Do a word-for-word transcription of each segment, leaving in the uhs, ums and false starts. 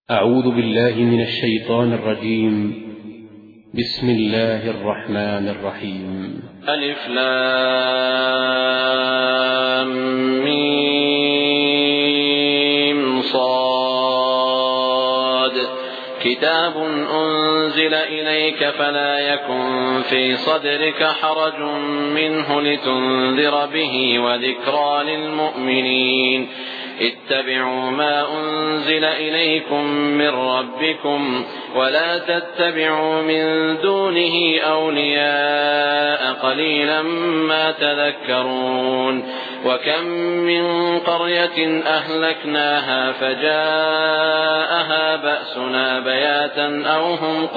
أعوذ بالله من الشيطان الرجيم. بسم الله الرحمن الرحيم. ألف لام ميم صاد كتاب أنزل إليك فلا يكن في صدرك حرج منه لتنذر به وذكرى للمؤمنين. اتبعوا ما أنزل إليكم من ربكم ولا تتبعوا من دونه أولياء قليلا ما تذكرون. وكم من قرية أهلكناها فجاءها بأسنا بياتا أو هم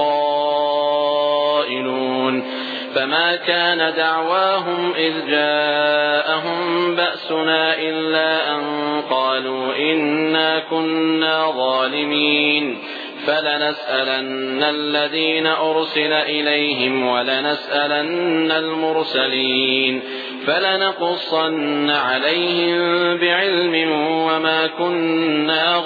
قائلون فما كان دعواهم إذ جاءهم بأسنا إلا أن قالوا إنا كنا ظالمين. فلنسألن الذين أرسل إليهم ولنسألن المرسلين فلنقصن عليهم بعلم وما كنا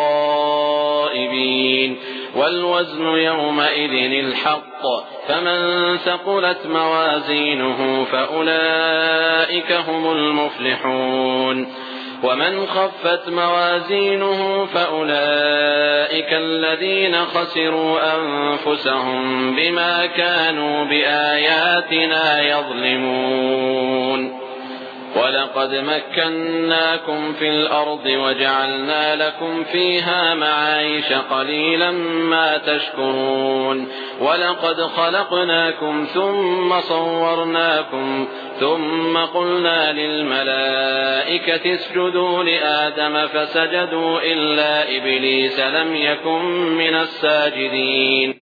غائبين. والوزن يومئذ الحق فمن ثقلت موازينه فأولئك هم المفلحون ومن خفت موازينه فأولئك الذين خسروا أنفسهم بما كانوا بآياتنا يظلمون. ولقد مكناكم في الأرض وجعلنا لكم فيها معايش قليلا ما تشكرون. ولقد خلقناكم ثم صورناكم ثم قلنا للملائكة اسجدوا لآدم فسجدوا إلا إبليس لم يكن من الساجدين.